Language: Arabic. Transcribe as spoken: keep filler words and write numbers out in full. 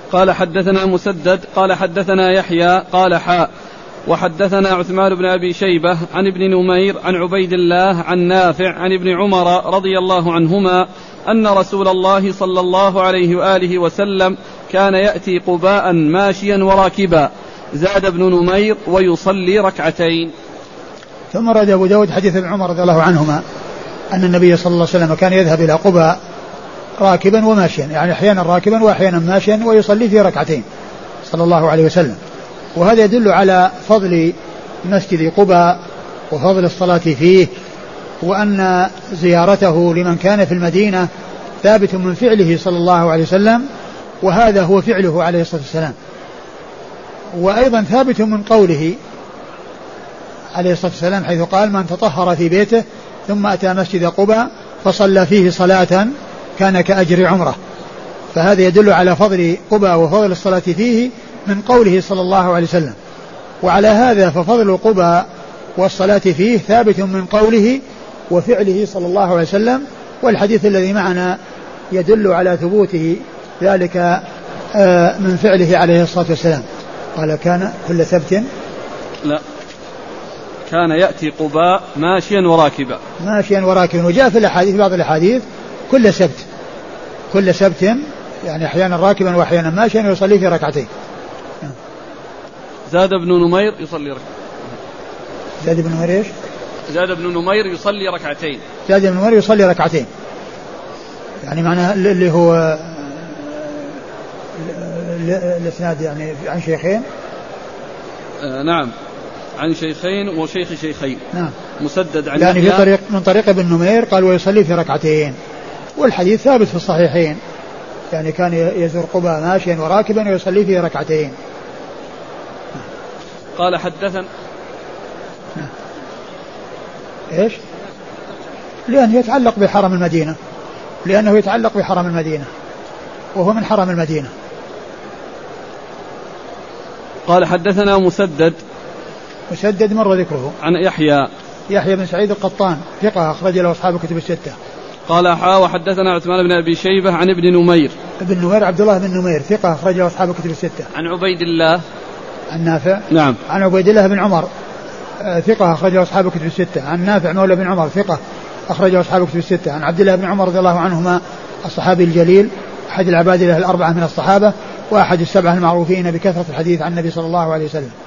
قال حدثنا مسدد قال حدثنا يحيى قال حاء وحدثنا عثمان بن أبي شيبة عن ابن نمير عن عبيد الله عن نافع عن ابن عمر رضي الله عنهما أن رسول الله صلى الله عليه وآله وسلم كان يأتي قباء ماشيا وراكبا. زاد ابن نمير ويصلي ركعتين. ثم رد أبو داود حديث ابن عمر رضي الله عنهما أن النبي صلى الله عليه وسلم كان يذهب إلى قباء راكبا وماشيا، يعني أحيانا راكبا وأحيانا ماشيا، ويصلي في ركعتين صلى الله عليه وسلم. وهذا يدل على فضل مسجد قباء وفضل الصلاة فيه، وأن زيارته لمن كان في المدينة ثابت من فعله صلى الله عليه وسلم، وهذا هو فعله عليه الصلاة والسلام. وأيضا ثابت من قوله عليه الصلاة والسلام حيث قال: من تطهر في بيته ثم أتى مسجد قباء فصلى فيه صلاة كان كأجر عمره. فهذا يدل على فضل قباء وفضل الصلاة فيه من قوله صلى الله عليه وسلم. وعلى هذا ففضل قباء والصلاة فيه ثابت من قوله وفعله صلى الله عليه وسلم، والحديث الذي معنا يدل على ثبوته ذلك من فعله عليه الصلاة والسلام. قال: كان كل سبت لا كان يأتي قباء ماشيا وراكبا ماشيا وراكبا. وجاء في الأحاديث بعض الأحاديث كل سبت كل سبت يعني أحيانا راكبا وأحيانا ماشيا يصلي في ركعتين. زاد ابن نمير يصلي ركعتين. زاد ابن نمير ايش؟ زاد ابن نمير يصلي ركعتين. زاد ابن نمير يصلي ركعتين، يعني معناه اللي هو الاسناد يعني عن شيخين. آه نعم، عن شيخين وشيخ شيخين. نعم. مسدد عن يعني في طريق من طريق ابن نمير قال ويصلي في ركعتين، والحديث ثابت في الصحيحين، يعني كان يزور قباء ماشيا وراكبا ويصلي في ركعتين. قال حدثنا ايش؟ لأنه يتعلق بحرم المدينة، لأنه يتعلق بحرم المدينة وهو من حرم المدينة. قال حدثنا مسدد مسدد مر ذكره. عن يحيى يحيى بن سعيد القطان ثقة أخرج له أصحاب الكتب الستة. قال حا وحدثنا عثمان بن أبي شيبة عن ابن نمير. ابن نمير عبد الله بن نمير ثقة أخرج له أصحاب الكتب الستة. عن عبيد الله عن نافع. نعم. عن عبيد الله بن عمر ثقة أخرج له أصحاب الكتب الستة. عن نافع مولى بن عمر ثقة أخرج له أصحاب الكتب الستة. عن عبد الله بن عمر رضي الله عنهما الصحابي الجليل أحد العباد له الأربعة من الصحابة وأحد السبعة المعروفين بكثرة الحديث عن النبي صلى الله عليه وسلم.